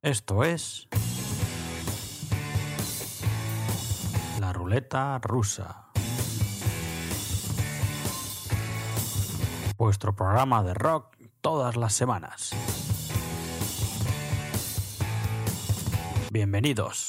Esto es La Ruleta Rusa, vuestro programa de rock todas las semanas. Bienvenidos.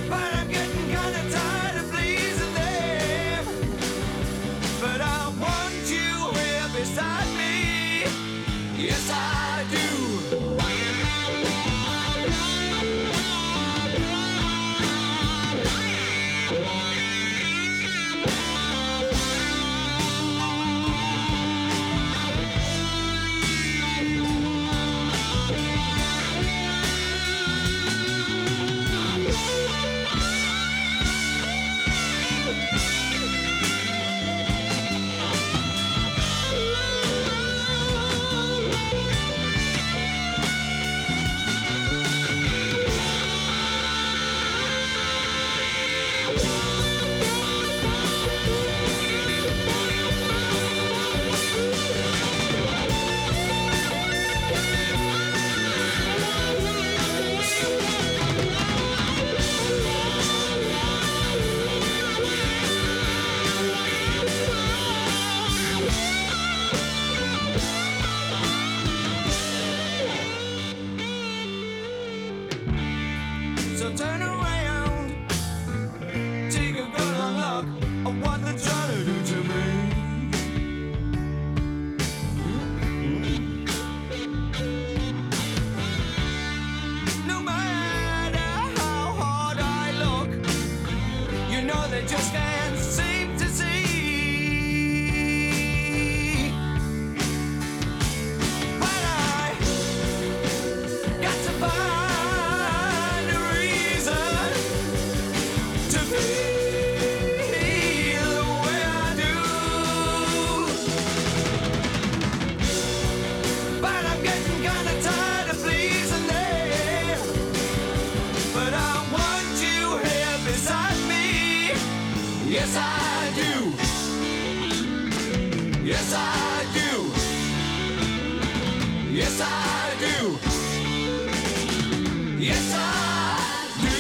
But I want just can't seem to see. But I got to find a reason to feel the way I do. But I'm getting kinda tired of pleasing them. But I want you here beside me. Yes, I do. Yes, I do. Yes, I do. Yes, I do.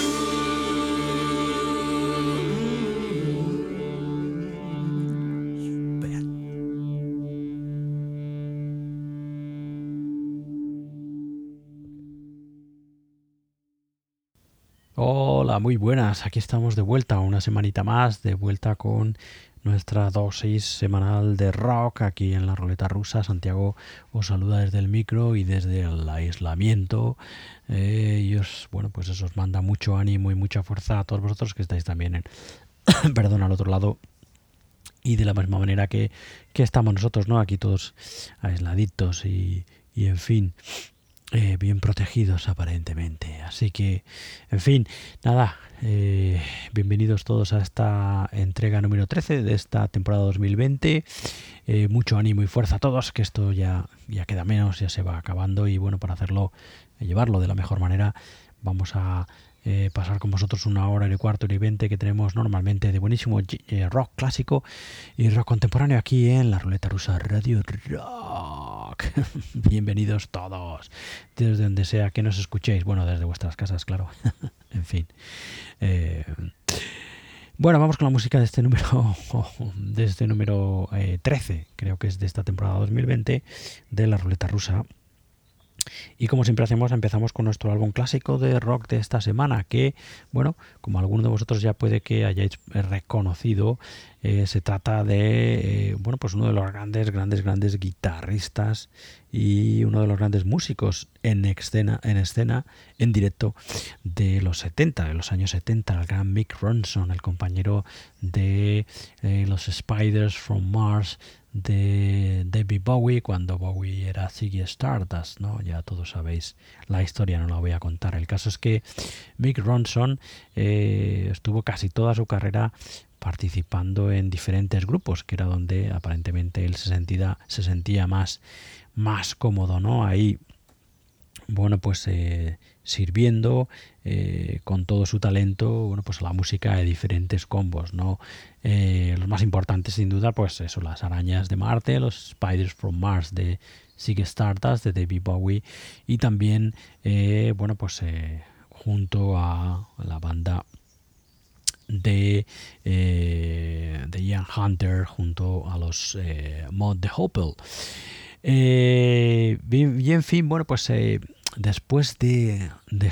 Hola, muy buenas. Aquí estamos de vuelta, una semanita más, de vuelta con nuestra dosis semanal de rock aquí en la Ruleta Rusa. Santiago os saluda desde el micro y desde el aislamiento. Y os manda mucho ánimo y mucha fuerza a todos vosotros que estáis también perdón, al otro lado. Y de la misma manera que estamos nosotros, ¿no? Aquí todos aisladitos y en fin, bien protegidos aparentemente. Así que, en fin, nada, bienvenidos todos a esta entrega número 13 de esta temporada 2020. Mucho ánimo y fuerza a todos, que esto ya queda menos, ya se va acabando. Y bueno, para hacerlo, llevarlo de la mejor manera, vamos a pasar con vosotros 1 hora y cuarto y 20 que tenemos normalmente de buenísimo rock clásico y rock contemporáneo aquí en la Ruleta Rusa Radio Rock. Bienvenidos todos, desde donde sea que nos escuchéis. Bueno, desde vuestras casas, claro. En fin. Bueno, vamos con la música de este número 13, creo que es de esta temporada 2020 de la Ruleta Rusa. Y como siempre hacemos, empezamos con nuestro álbum clásico de rock de esta semana, que, bueno, como alguno de vosotros ya puede que hayáis reconocido, se trata de, pues uno de los grandes guitarristas y uno de los grandes músicos en escena, en directo de los años 70, el gran Mick Ronson, el compañero de los Spiders from Mars, de David Bowie, cuando Bowie era Ziggy Stardust, ¿no? Ya todos sabéis la historia, no la voy a contar. El caso es que Mick Ronson estuvo casi toda su carrera participando en diferentes grupos, que era donde aparentemente él se sentía más cómodo, ¿no? Ahí, bueno, pues sirviendo con todo su talento, bueno, pues a la música de diferentes combos, ¿no? Los más importantes, sin duda, pues eso, las Arañas de Marte, los Spiders from Mars de Ziggy Stardust, de David Bowie, y también, junto a la banda de Ian Hunter, junto a los Mod the Hoople. Y en fin, bueno, pues después de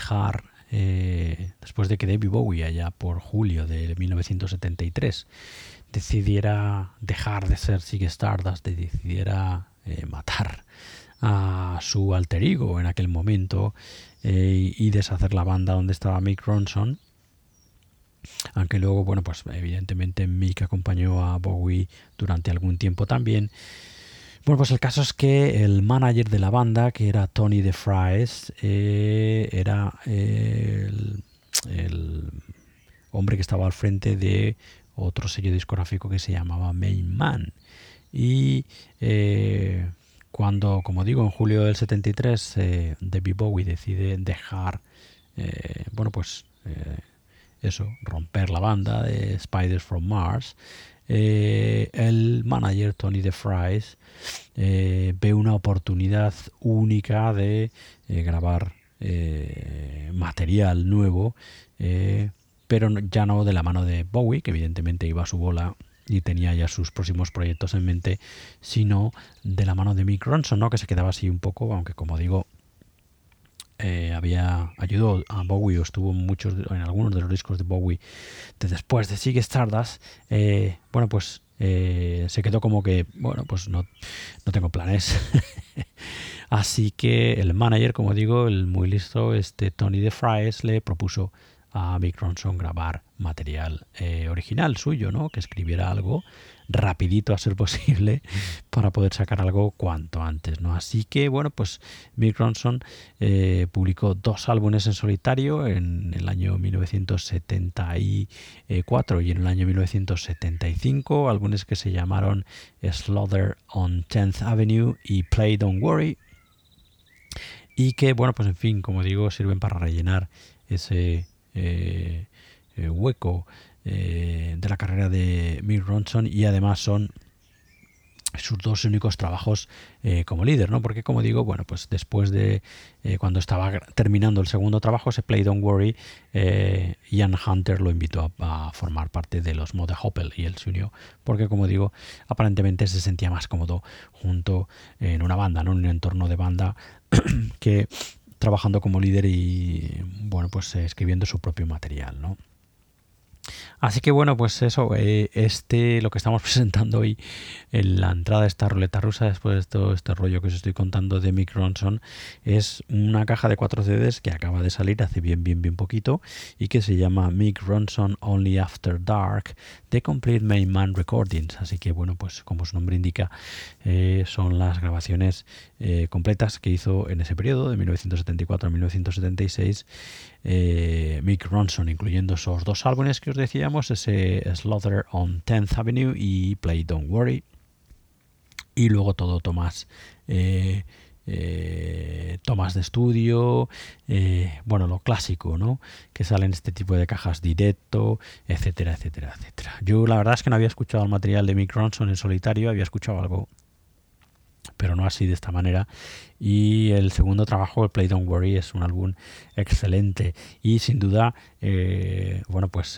que David Bowie, allá por julio de 1973, decidiera dejar de ser Ziggy Stardust, decidiera matar a su alter ego en aquel momento y deshacer la banda donde estaba Mick Ronson, aunque luego, bueno, pues evidentemente Mick acompañó a Bowie durante algún tiempo también. Bueno, pues el caso es que el manager de la banda, que era Tony DeFries, era el hombre que estaba al frente de otro sello discográfico que se llamaba Main Man. Y cuando, como digo, en julio del 73, David Bowie decide dejar, romper la banda de Spiders from Mars, el manager Tony DeFries ve una oportunidad única de grabar material nuevo, pero ya no de la mano de Bowie, que evidentemente iba a su bola y tenía ya sus próximos proyectos en mente, sino de la mano de Mick Ronson, ¿no? Que se quedaba así un poco, aunque como digo, ayudó a Bowie o estuvo en algunos de los discos de Bowie después de Ziggy Stardust. Se quedó como que, no tengo planes. Así que el manager, como digo, el muy listo Tony DeFries, le propuso a Mick Ronson grabar material original suyo, ¿no? Que escribiera algo rapidito a ser posible para poder sacar algo cuanto antes, ¿no? Así que bueno, pues Mick Ronson publicó 2 álbumes en solitario en el año 1974 y en el año 1975, álbumes que se llamaron Slaughter on 10th Avenue y Play Don't Worry, y que bueno, pues en fin, como digo, sirven para rellenar ese hueco de la carrera de Mick Ronson, y además son sus 2 únicos trabajos como líder, ¿no? Porque como digo, bueno, pues después de cuando estaba terminando el segundo trabajo, ese Play Don't Worry, Ian Hunter lo invitó a formar parte de los Mother Hopple, y él se unió porque, como digo, aparentemente se sentía más cómodo junto en una banda, ¿no? En un entorno de banda que trabajando como líder y bueno, pues escribiendo su propio material, ¿no? Así que bueno, pues eso, lo que estamos presentando hoy en la entrada de esta ruleta rusa, después de todo este rollo que os estoy contando de Mick Ronson, es una caja de 4 CDs que acaba de salir hace bien poquito, y que se llama Mick Ronson Only After Dark, The Complete Main Man Recordings. Así que bueno, pues como su nombre indica, son las grabaciones completas que hizo en ese periodo de 1974 a 1976 Mick Ronson, incluyendo esos 2 álbumes que os decíamos, ese Slaughter on 10th Avenue y Play Don't Worry, y luego todo tomas de estudio, bueno, lo clásico, ¿no? Que salen este tipo de cajas directo, etcétera, etcétera, etcétera. Yo la verdad es que no había escuchado el material de Mick Ronson en solitario, había escuchado algo, pero no así de esta manera. Y el segundo trabajo, el Play Don't Worry, es un álbum excelente y sin duda, bueno, pues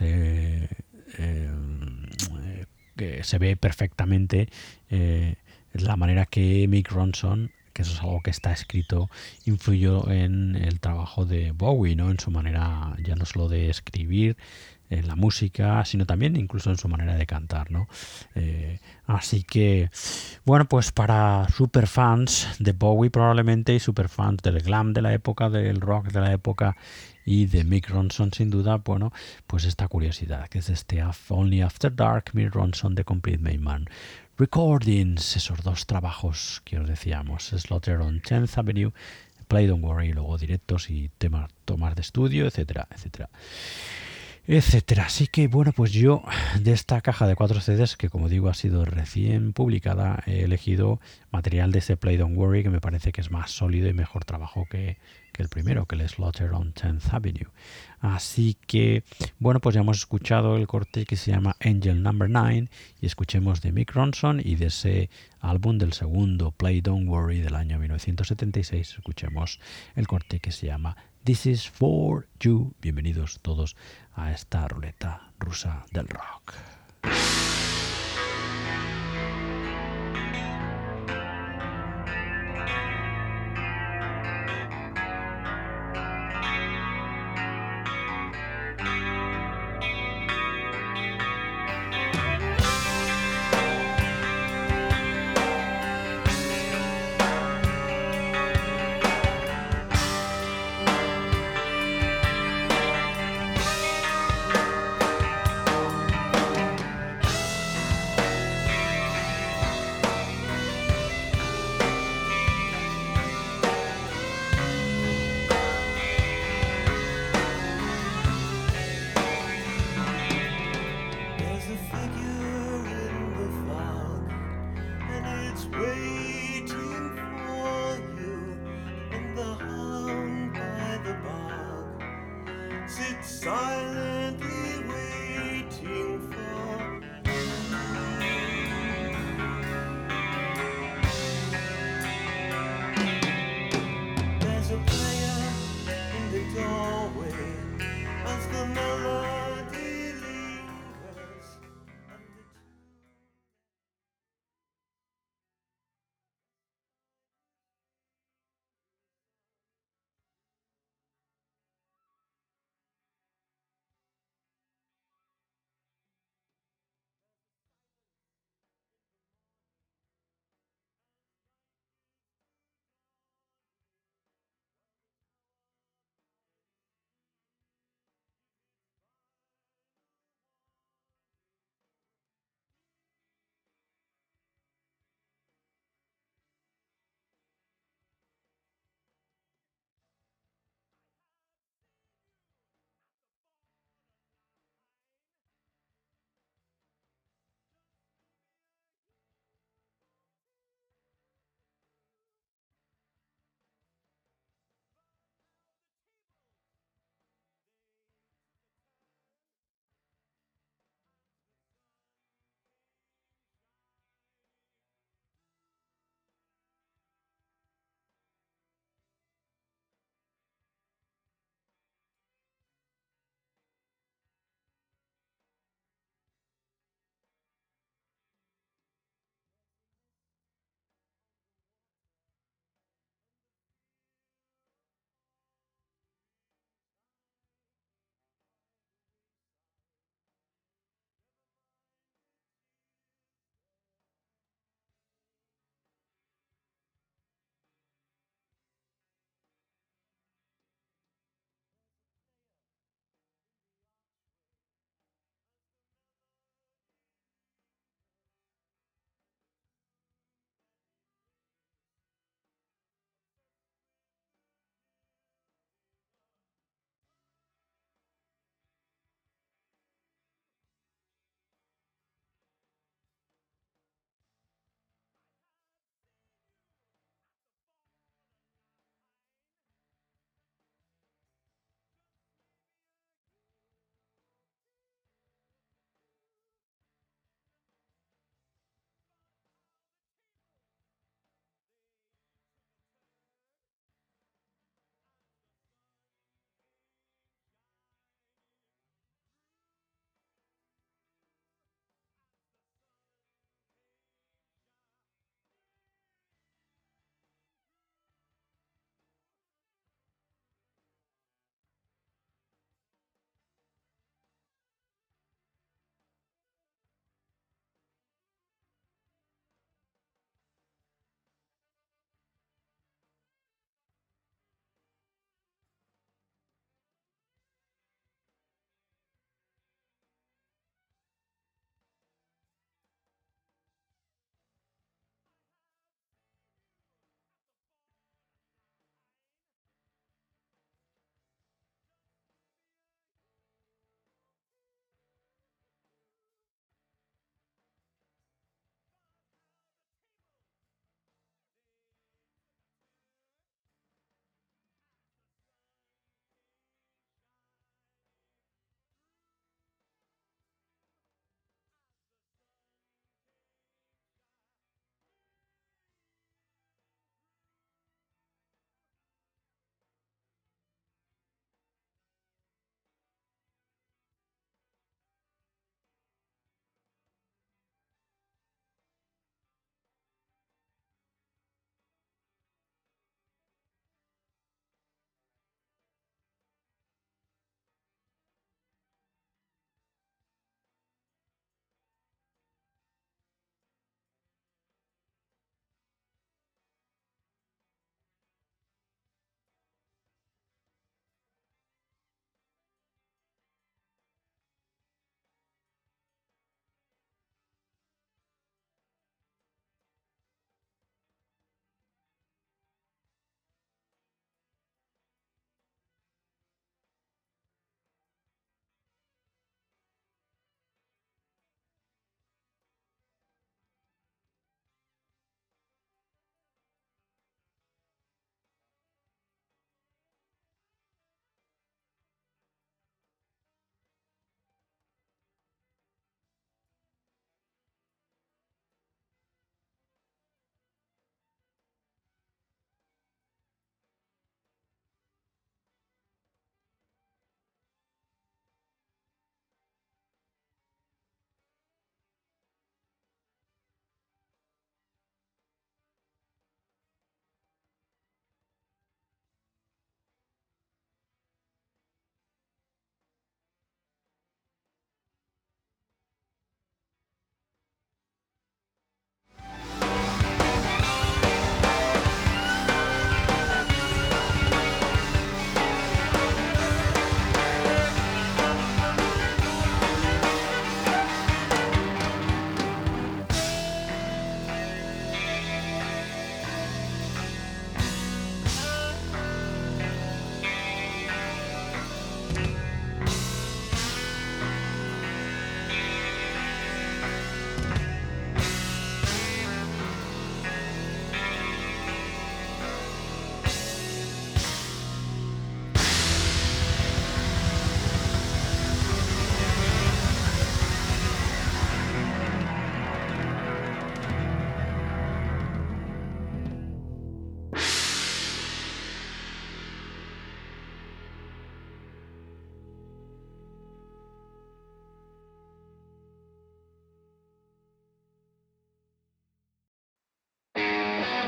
que se ve perfectamente la manera que Mick Ronson, que eso es algo que está escrito, influyó en el trabajo de Bowie, ¿no? En su manera ya no solo de escribir en la música, sino también incluso en su manera de cantar, ¿no? Así que, bueno, pues para superfans de Bowie probablemente, y superfans del glam de la época, del rock de la época y de Mick Ronson sin duda, bueno, pues esta curiosidad, que es este Only After Dark, Mick Ronson, The Complete Main Man Recordings, esos 2 trabajos que os decíamos, Slaughter on 10th Avenue, Play Don't Worry, y luego directos y tomas de estudio, etcétera, etcétera, etcétera. Así que bueno, pues yo de esta caja de 4 CDs, que como digo ha sido recién publicada, he elegido material de ese Play Don't Worry, que me parece que es más sólido y mejor trabajo que el primero, que el Slaughter on 10th Avenue. Así que bueno, pues ya hemos escuchado el corte que se llama Angel Number 9, y escuchemos de Mick Ronson, y de ese álbum del segundo Play Don't Worry del año 1976 escuchemos el corte que se llama This is for you. Bienvenidos todos a esta ruleta rusa del rock.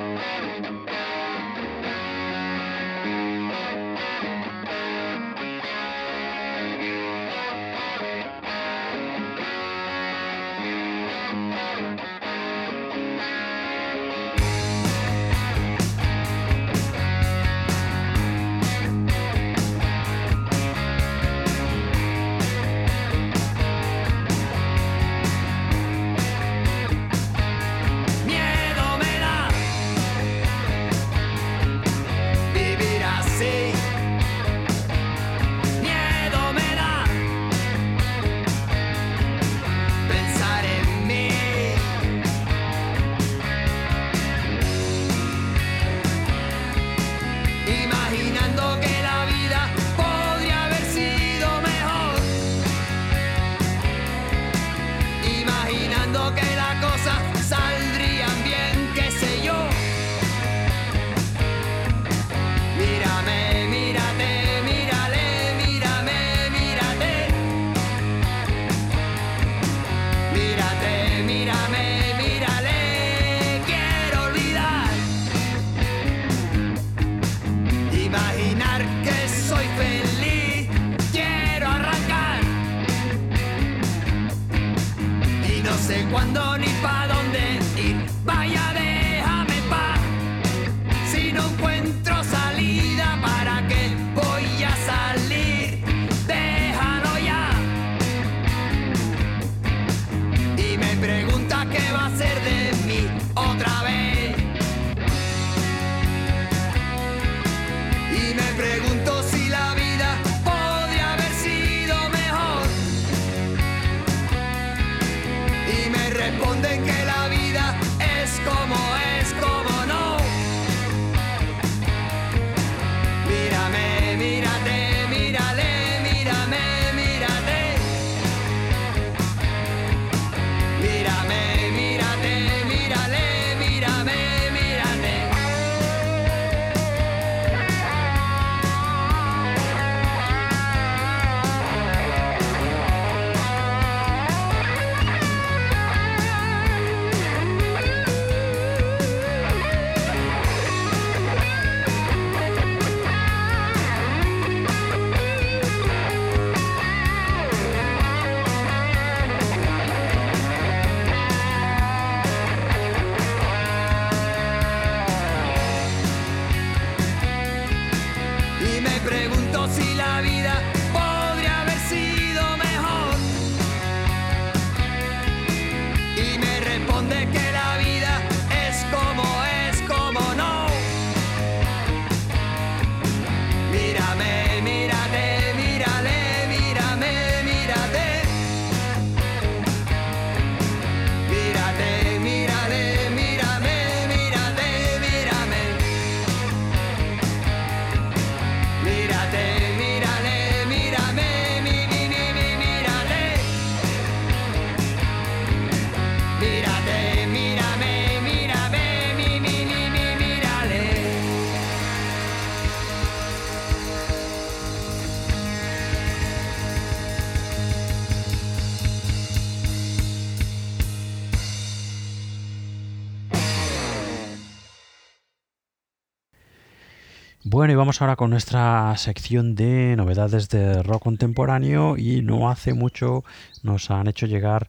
Bueno, y vamos ahora con nuestra sección de novedades de rock contemporáneo, y no hace mucho nos han hecho llegar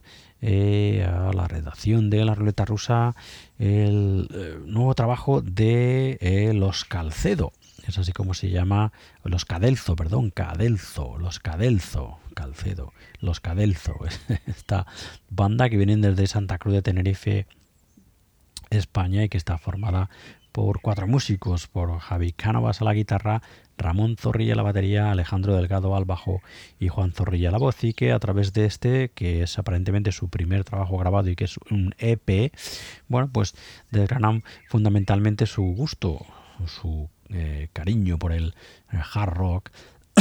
a la redacción de La Ruleta Rusa el nuevo trabajo de Los Calcedo. Es así como se llama, Los Cadelzo, esta banda que vienen desde Santa Cruz de Tenerife, España, y que está formada por 4 músicos, por Javi Cánovas a la guitarra, Ramón Zorrilla a la batería, Alejandro Delgado al bajo y Juan Zorrilla a la voz, y que a través de este, que es aparentemente su primer trabajo grabado y que es un EP, bueno, pues desgranan fundamentalmente su gusto, su cariño por el hard rock.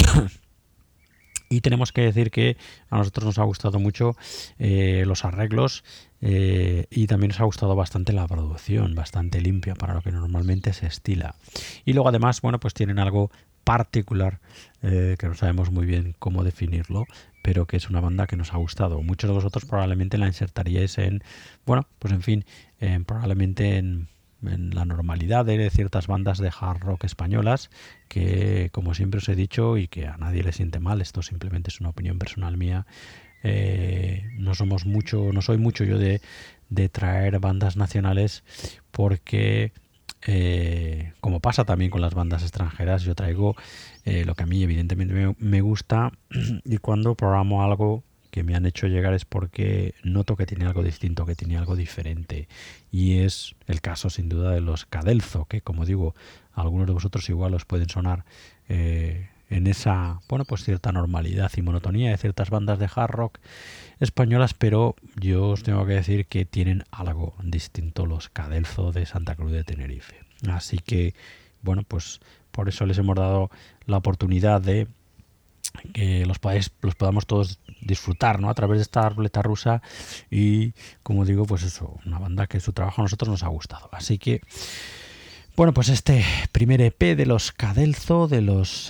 Y tenemos que decir que a nosotros nos ha gustado mucho los arreglos, y también nos ha gustado bastante la producción, bastante limpia para lo que normalmente se estila. Y luego además, bueno, pues tienen algo particular que no sabemos muy bien cómo definirlo, pero que es una banda que nos ha gustado. Muchos de vosotros probablemente la insertaríais en, bueno, pues en fin, probablemente en en la normalidad de ciertas bandas de hard rock españolas que, como siempre os he dicho, y que a nadie le siente mal, esto simplemente es una opinión personal mía, no soy mucho yo de traer bandas nacionales porque, como pasa también con las bandas extranjeras, yo traigo lo que a mí evidentemente me gusta, y cuando programo algo que me han hecho llegar es porque noto que tiene algo distinto, que tiene algo diferente, y es el caso sin duda de los Cadelzo, que como digo, a algunos de vosotros igual os pueden sonar en esa, bueno, pues cierta normalidad y monotonía de ciertas bandas de hard rock españolas, pero yo os tengo que decir que tienen algo distinto los Cadelzo de Santa Cruz de Tenerife. Así que, bueno, pues por eso les hemos dado la oportunidad de que los podamos todos disfrutar, ¿no?, a través de esta ruleta rusa, y como digo, pues eso, una banda que su trabajo a nosotros nos ha gustado. Así que, bueno, pues este primer EP de los Cadelzo, de los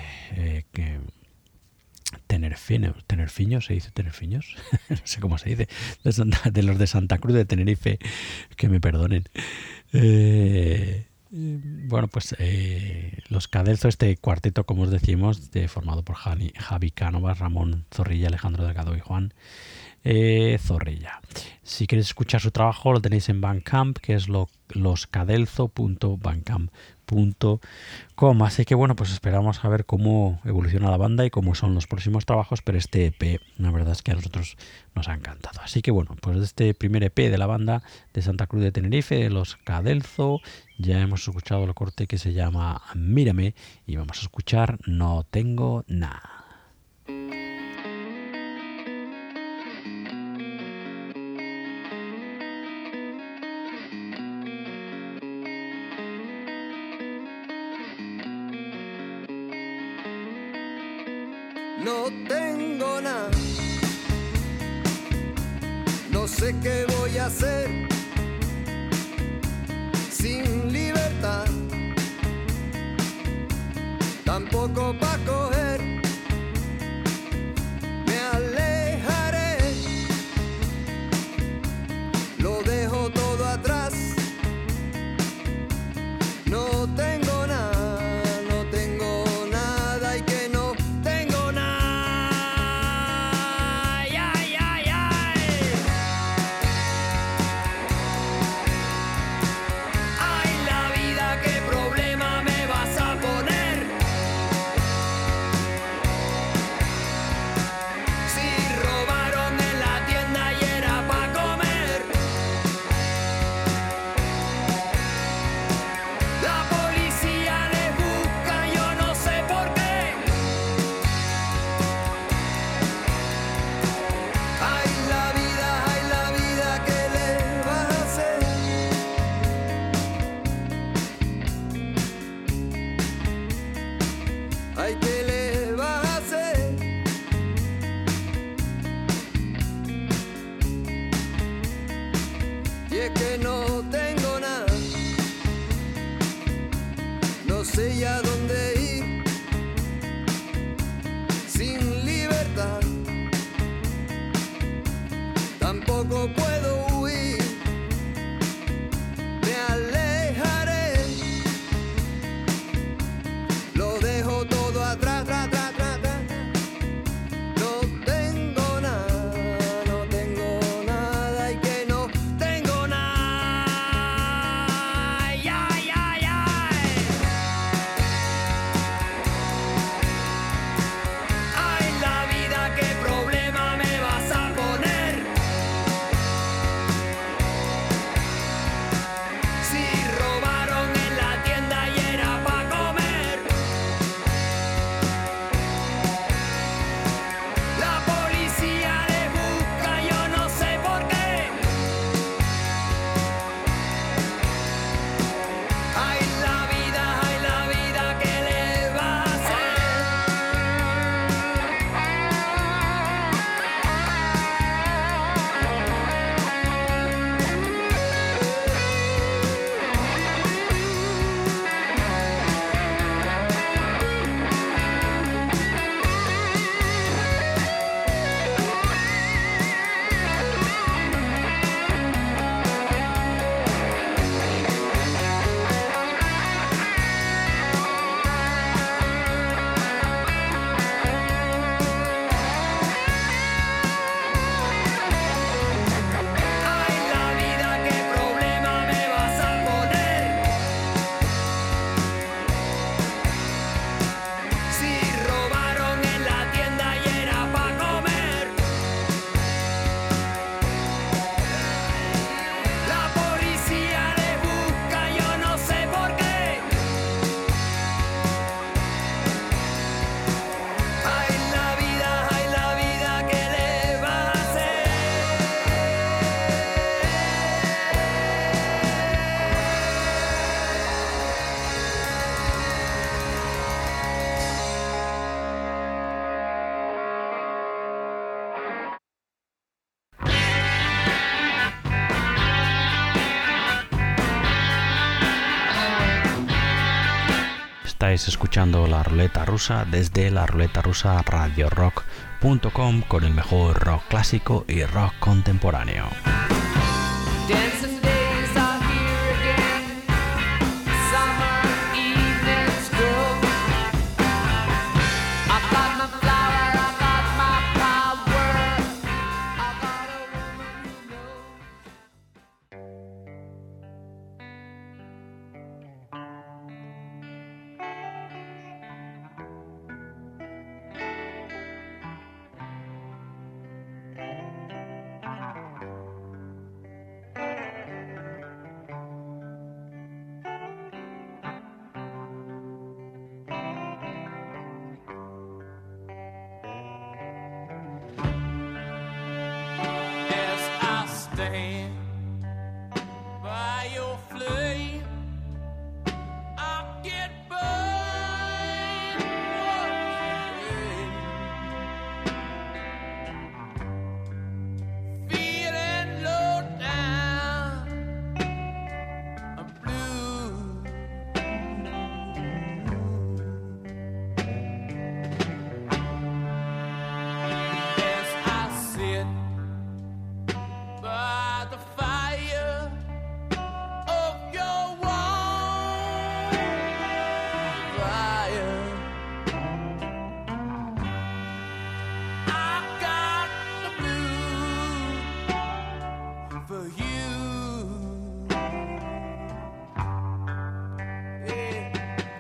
tenerfiños, ¿se dice tenerfiños? No sé cómo se dice, de los de Santa Cruz de Tenerife, que me perdonen. Bueno, pues los Cadelzo, este cuarteto, como os decimos, formado por Javi Cánovas, Ramón Zorrilla, Alejandro Delgado y Juan Zorrilla. Si queréis escuchar su trabajo lo tenéis en Bandcamp, que es loscadelzo.bandcamp.com. Así que bueno, pues esperamos a ver cómo evoluciona la banda y cómo son los próximos trabajos, pero este EP la verdad es que a nosotros nos ha encantado. Así que bueno, pues de este primer EP de la banda de Santa Cruz de Tenerife, los Cadelzo, ya hemos escuchado el corte que se llama Mírame, y vamos a escuchar No Tengo Nada. No tengo nada, no sé qué voy a hacer sin libertad, tampoco pa' coger, me alejaré, lo dejo todo atrás, no tengo nada, no tengo nada y que no tengo nada, ay, ay, ay, ay. Ay, la vida, qué problema me vas a poner. Si robaron en la tienda y era pa' comer. La policía les busca, yo no sé por qué. Ay, la vida, ¿qué le vas a hacer? Ay, ¿qué le vas a hacer? Y es que no tengo nada, no sé ya dónde ir, sin libertad, tampoco puedo huir, me alejaré, lo dejo todo atrás, tra, tra, tra, tra. No tengo nada y que no tengo nada. Ay, ay, ay, ay. Ay, la vida, qué problema me vas a poner. Estáis escuchando La Ruleta Rusa desde la Ruleta Rusa radiorock.com con el mejor rock clásico y rock contemporáneo. Dancing days are here again. Summer evenings grow. I got my flower, I got my power. I got a woman who knows. As I stand by your flame, I get burned again. Feeling low down, I'm blue. As I sit by the fire of your warm fire, I got the blues for you. Yeah.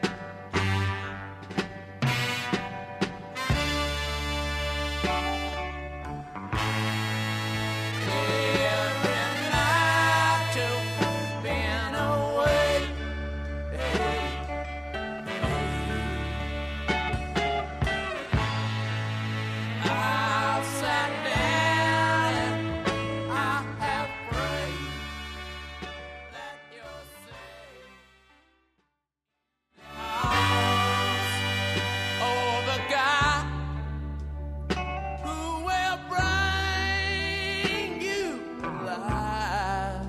Every night you've been away, I've sat down and I have prayed that you're safe. Arms over God who will bring you alive,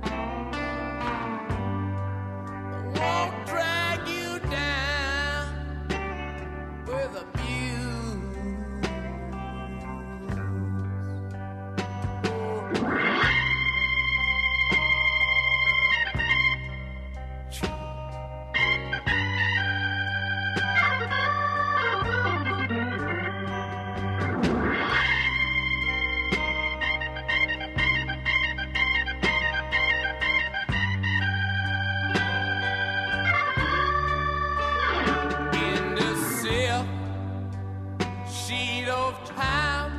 won't drag you down with abuse. In the silk sheet of time,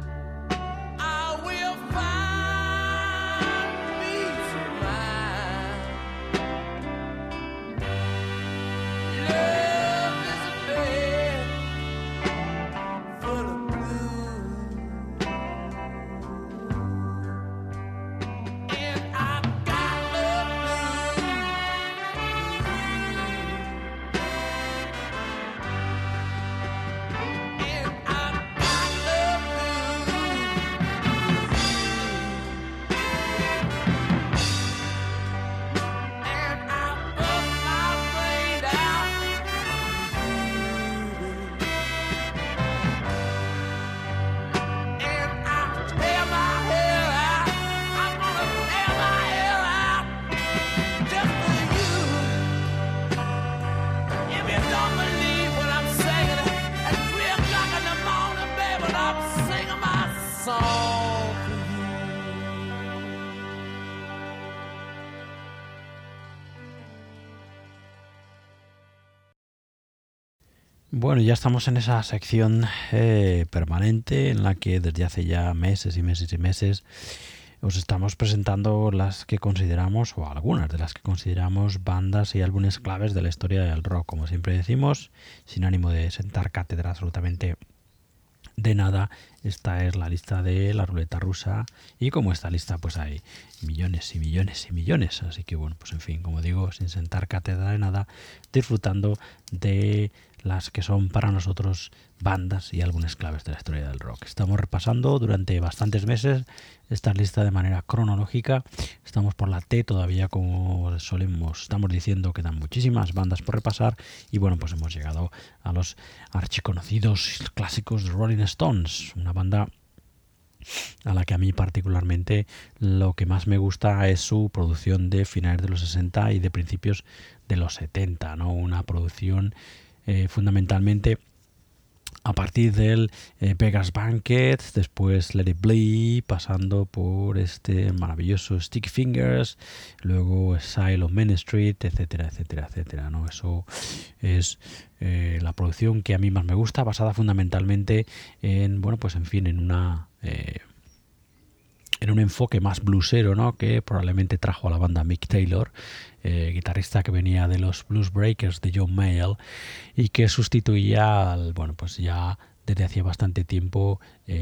I will find me some rhyme. Love is a bed full of blue, and I got the and I got the and I bust my brain out, and I tear my hair out. I'm gonna tear my hair out just for you. If you don't believe what I'm saying, at 3 o'clock in the morning, baby, I'm singing my song for you. Bueno, ya estamos en esa sección permanente en la que desde hace ya meses y meses y meses os estamos presentando las que consideramos, o algunas de las que consideramos, bandas y álbumes claves de la historia del rock. Como siempre decimos, sin ánimo de sentar cátedra absolutamente de nada, esta es la lista de La Ruleta Rusa, y como esta lista pues hay millones y millones y millones, así que bueno, pues en fin, como digo, sin sentar cátedra de nada, disfrutando de las que son para nosotros bandas y álbumes claves de la historia del rock. Estamos repasando durante bastantes meses esta lista de manera cronológica. Estamos por la T todavía, como estamos diciendo, quedan muchísimas bandas por repasar y bueno, pues hemos llegado a los archiconocidos clásicos de Rolling Stones, una banda a la que a mí particularmente lo que más me gusta es su producción de finales de los 60 y de principios de los 70, ¿no? Una producción fundamentalmente a partir del Beggar's Banquet, después Let It Bleed, pasando por este maravilloso Sticky Fingers, luego Exile on Main Street, etcétera, etcétera, etcétera, ¿no? Eso es la producción que a mí más me gusta, basada fundamentalmente en, bueno, pues en fin, en un enfoque más bluesero, ¿no? Que probablemente trajo a la banda Mick Taylor, guitarrista que venía de los Blues Breakers de John Mayall y que sustituía al, bueno, pues ya desde hacía bastante tiempo,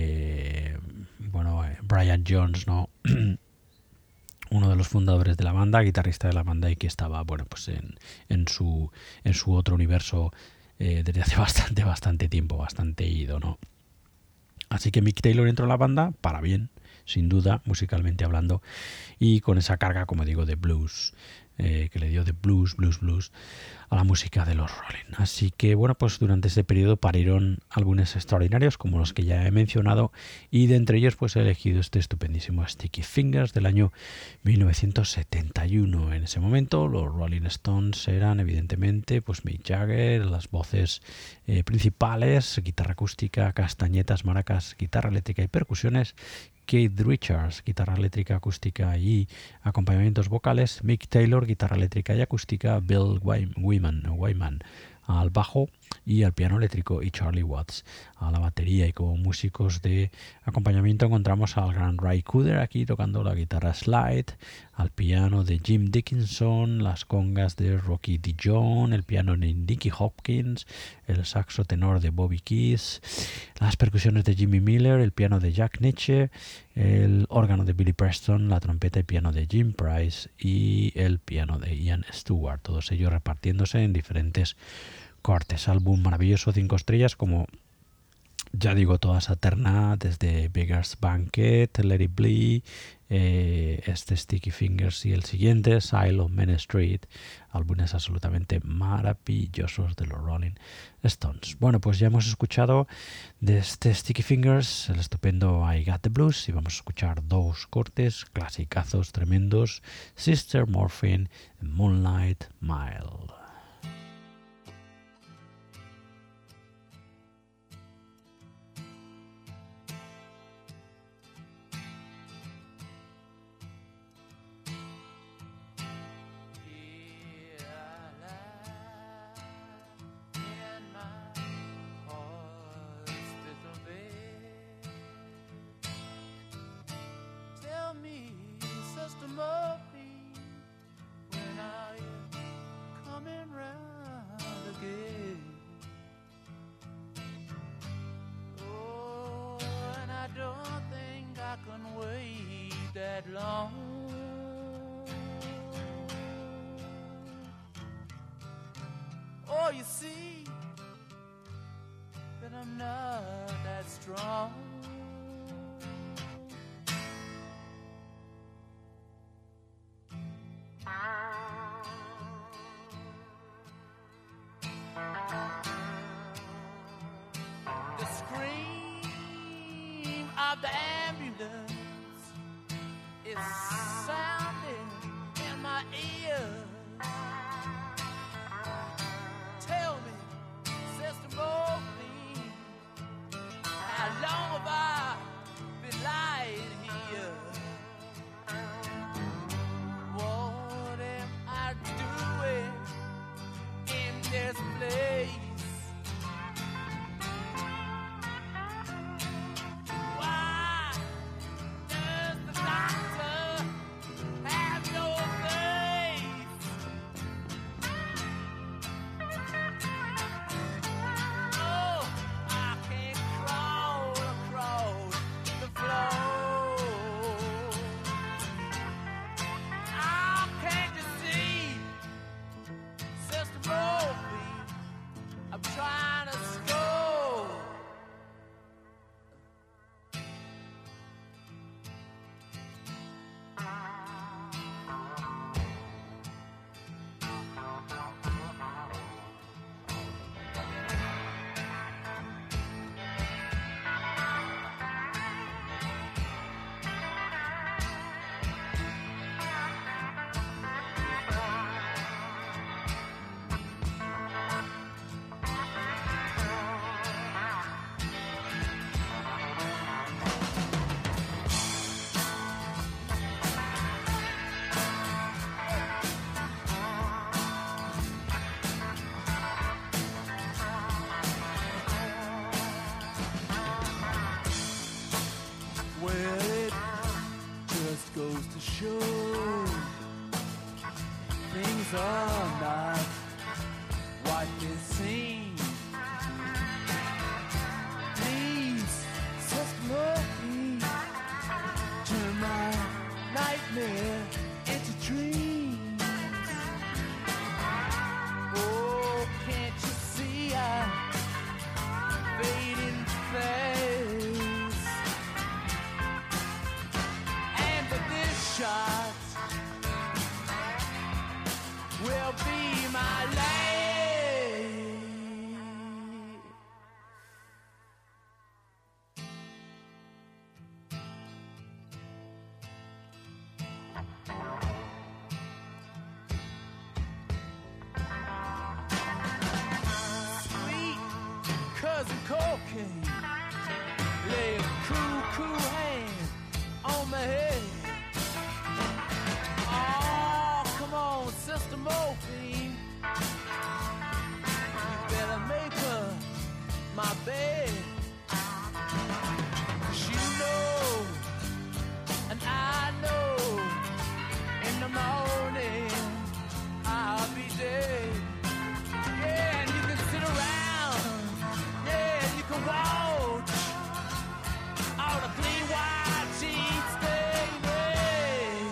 Brian Jones, ¿no? Uno de los fundadores de la banda, guitarrista de la banda y que estaba, bueno, pues en su otro universo desde hace bastante tiempo, bastante ido, ¿no? Así que Mick Taylor entró en la banda para bien, sin duda, musicalmente hablando, y con esa carga, como digo, de blues, que le dio de blues a la música de los Rolling. Así que, bueno, pues durante ese periodo parieron álbumes extraordinarios, como los que ya he mencionado, y de entre ellos, pues he elegido este estupendísimo Sticky Fingers del año 1971. En ese momento, los Rolling Stones eran, evidentemente, pues Mick Jagger, las voces principales, guitarra acústica, castañetas, maracas, guitarra eléctrica y percusiones, Keith Richards, guitarra eléctrica, acústica y acompañamientos vocales, Mick Taylor, guitarra eléctrica y acústica, Bill Wyman al bajo y al piano eléctrico y Charlie Watts a la batería. Y como músicos de acompañamiento encontramos al gran Ray Cooder aquí tocando la guitarra slide, al piano de Jim Dickinson, las congas de Rocky Dijon, el piano de Nicky Hopkins, el saxo tenor de Bobby Keys, las percusiones de Jimmy Miller, el piano de Jack Nitzsche, el órgano de Billy Preston, la trompeta y piano de Jim Price y el piano de Ian Stewart, todos ellos repartiéndose en diferentes cortes. Álbum maravilloso, 5 estrellas, como ya digo, toda esa terna, desde Beggar's Banquet, Let It Bleed, este Sticky Fingers y el siguiente, Exile on Main Street, álbumes absolutamente maravillosos de los Rolling Stones. Bueno, pues ya hemos escuchado de este Sticky Fingers el estupendo I Got the Blues y vamos a escuchar dos cortes clasicazos tremendos, Sister Morphine y Moonlight Mile. Oh, you see that I'm not that strong. The scream of the ambulance is sounding in my ear. Tell me, Sister Morphine, how long have I been lying here? What am I doing in this place? Why does the doctor have no face? clothes are not what they seem. Please, Sister Murphy, turn my nightmare into dreams. Oh, can't you see I'm fading fast? And this shot will be my last. Sweet cousin cocaine, lay a cool hand on my head. Oh, come on, Sister Morphine, you better make her my bed. You know, and I know, in the morning I'll be dead. Yeah, and you can sit around, yeah, and you can watch all the clean white sheets baby.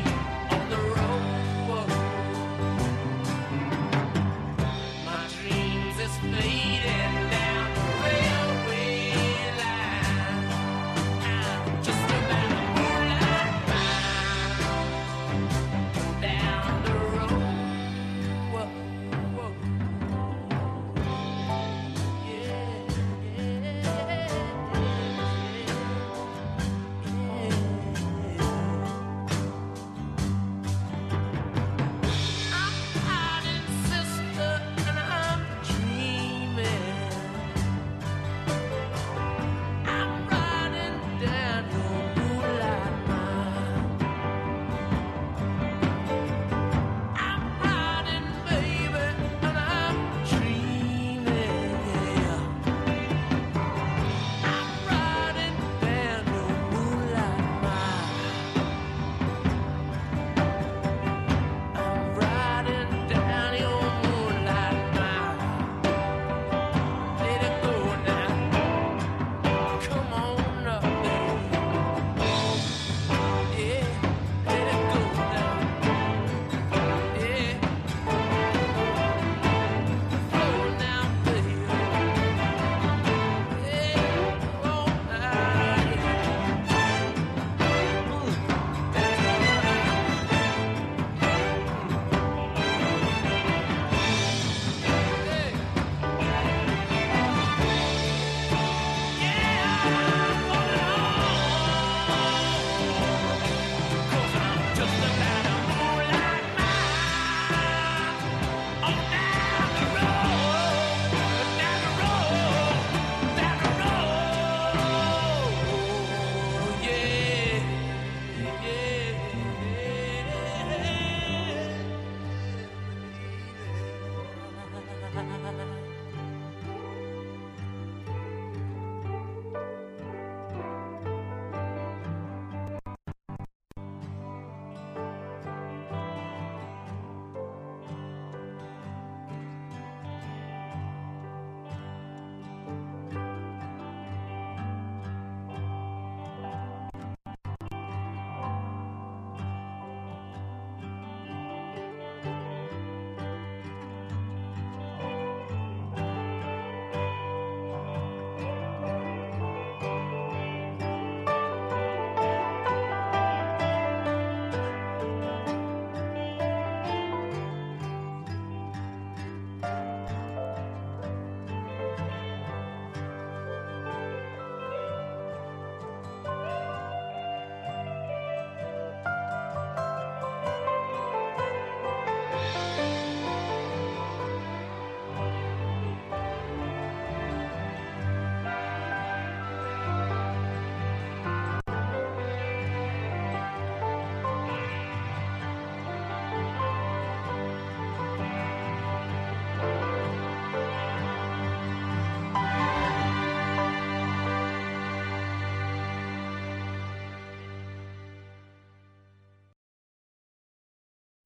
dream.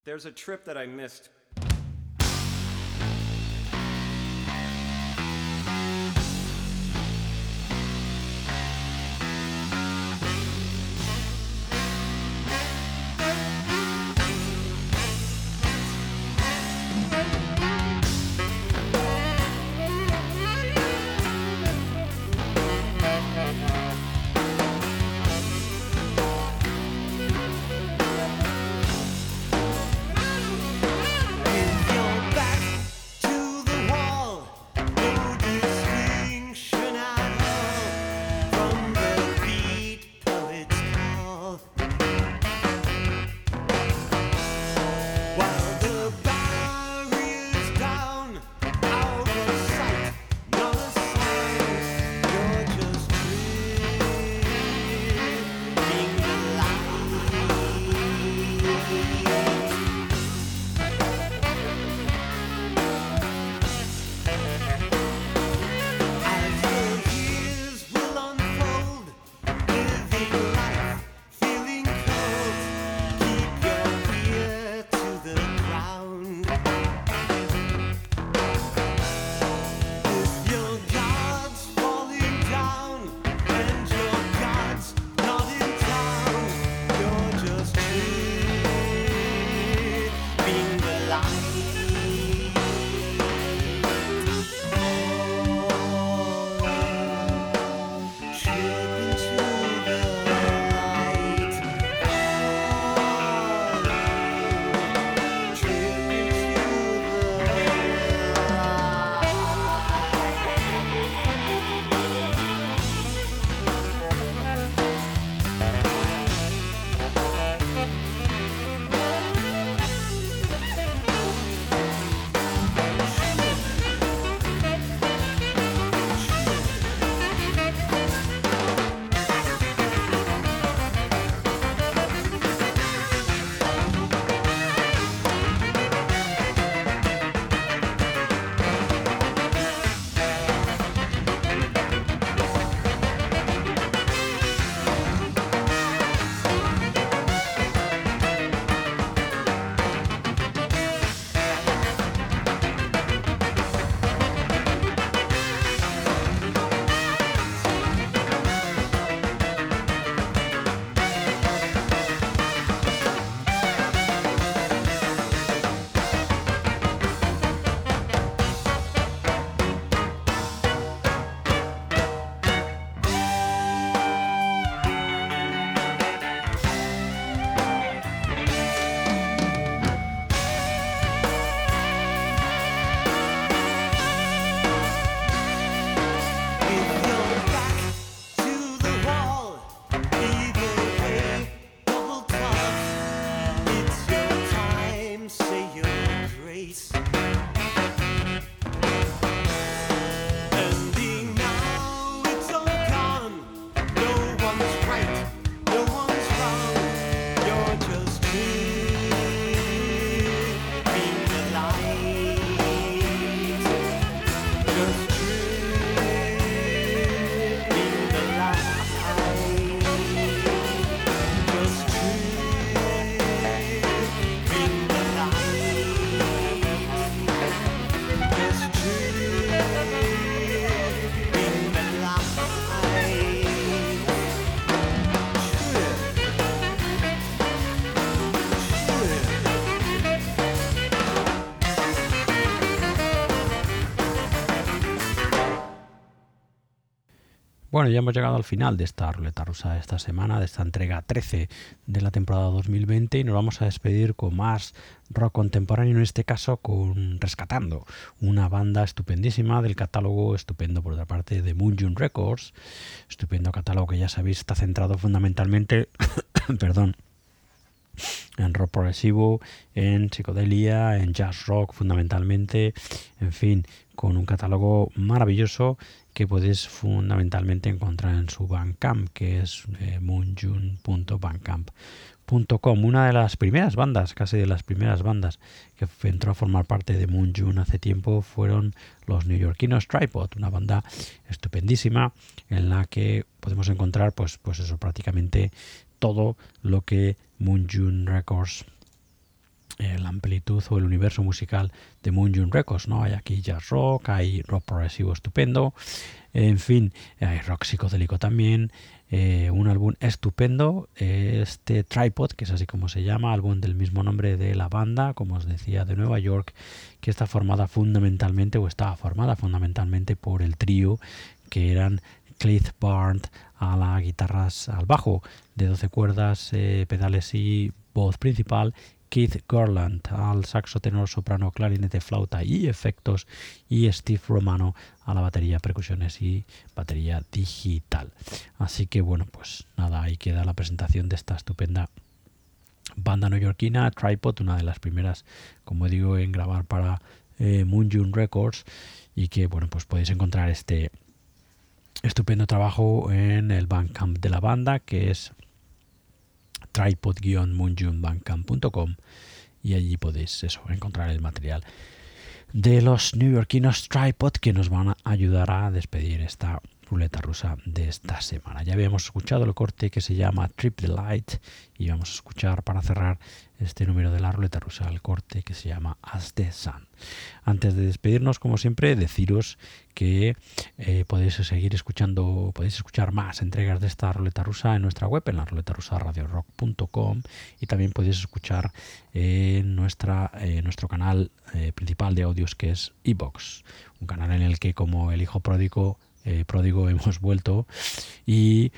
There's a trip that I missed. Bueno, ya hemos llegado al final de esta ruleta rusa de esta semana, de esta entrega 13 de la temporada 2020, y nos vamos a despedir con más rock contemporáneo, en este caso con Rescatando, una banda estupendísima del catálogo estupendo, por otra parte, de Moon June Records, estupendo catálogo que ya sabéis está centrado fundamentalmente perdón, en rock progresivo, en psicodelia, en jazz rock fundamentalmente, en fin, con un catálogo maravilloso que podéis fundamentalmente encontrar en su Bandcamp, que es moonjune.bandcamp.com. Una de las primeras bandas, casi de las primeras bandas que entró a formar parte de Moon June hace tiempo fueron los neoyorquinos Tripod, una banda estupendísima en la que podemos encontrar pues eso, prácticamente todo lo que Moon June Records la amplitud o el universo musical de Moon June Records, ¿no? Hay aquí jazz rock, hay rock progresivo estupendo, en fin, hay rock psicodélico también, un álbum estupendo, este Tripod, que es así como se llama, álbum del mismo nombre de la banda, como os decía, de Nueva York, que está formada fundamentalmente, o estaba formada fundamentalmente por el trío que eran Cliff Barnes a las guitarras, al bajo de 12 cuerdas, pedales y voz principal, Keith Garland al saxo, tenor, soprano, clarinete, flauta y efectos, y Steve Romano a la batería, percusiones y batería digital. Así que bueno, pues nada, ahí queda la presentación de esta estupenda banda neoyorquina, Tripod, una de las primeras, como digo, en grabar para Moon June Records, y que bueno, pues podéis encontrar este estupendo trabajo en el Bandcamp de la banda, que es tripod-moonjunebandcamp.com, y allí podéis encontrar el material de los neoyorquinos Tripod, que nos van a ayudar a despedir esta ruleta rusa de esta semana. Ya habíamos escuchado el corte que se llama Trip the Light, y vamos a escuchar para cerrar este número de la ruleta rusa el corte que se llama As the Sun. Antes de despedirnos, como siempre, deciros que podéis seguir escuchando, podéis escuchar más entregas de esta ruleta rusa en nuestra web, en la ruletarusaradiorock.com, y también podéis escuchar en nuestro canal principal de audios, que es iVoox, un canal en el que, como el hijo pródigo hemos vuelto, y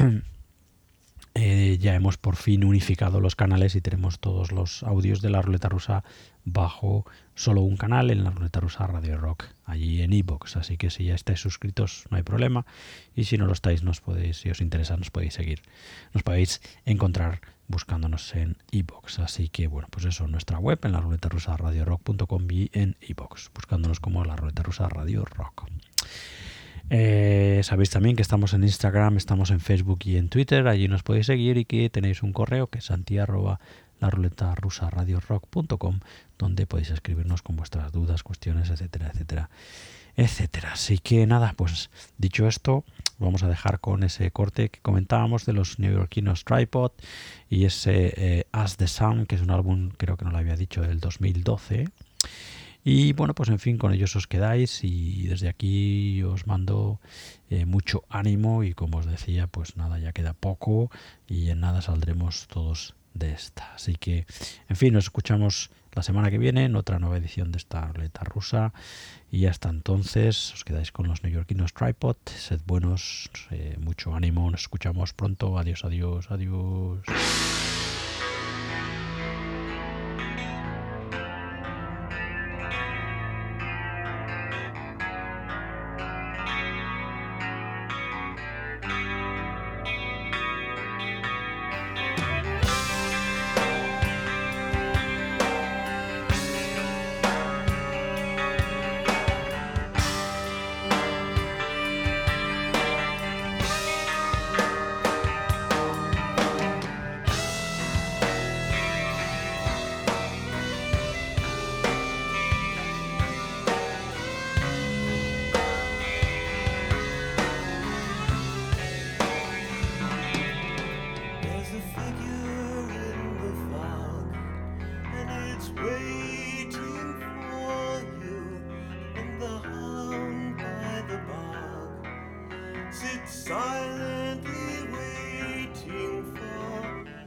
ya hemos por fin unificado los canales y tenemos todos los audios de la ruleta rusa bajo solo un canal, en la ruleta rusa Radio Rock, allí en iVoox. Así que si ya estáis suscritos no hay problema, y si no lo estáis, si os interesa, nos podéis seguir, nos podéis encontrar buscándonos en iVoox. Así que bueno, pues eso, en nuestra web, en la ruletarusaradiorock.com, y en iVoox, buscándonos como la ruleta rusa Radio Rock. Sabéis también que estamos en Instagram, estamos en Facebook y en Twitter, allí nos podéis seguir, y que tenéis un correo que es santi@laruletarusaradiorock.com, donde podéis escribirnos con vuestras dudas, cuestiones, etcétera, etcétera, etcétera. Así que nada, pues dicho esto, vamos a dejar con ese corte que comentábamos de los neoyorquinos Tripod, y ese As the Sun, que es un álbum, creo que no lo había dicho, del 2012. Y bueno, pues en fin, con ellos os quedáis, y desde aquí os mando mucho ánimo, y como os decía, pues nada, ya queda poco y en nada saldremos todos de esta. Así que, en fin, nos escuchamos la semana que viene en otra nueva edición de esta ruleta rusa, y hasta entonces os quedáis con los neoyorquinos Tripod. Sed buenos, mucho ánimo, nos escuchamos pronto. Adiós, adiós, adiós. Silently waiting for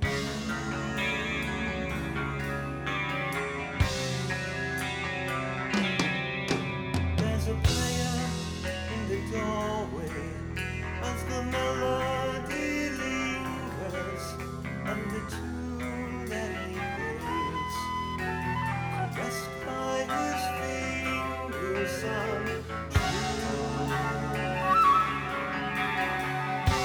there's a player in the doorway as the melody lingers, and the tune that he plays, caressed by his fingers untrue.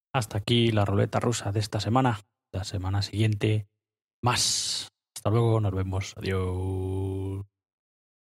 Hasta aquí la ruleta rusa de esta semana. La semana siguiente, más. Hasta luego, nos vemos. Adiós.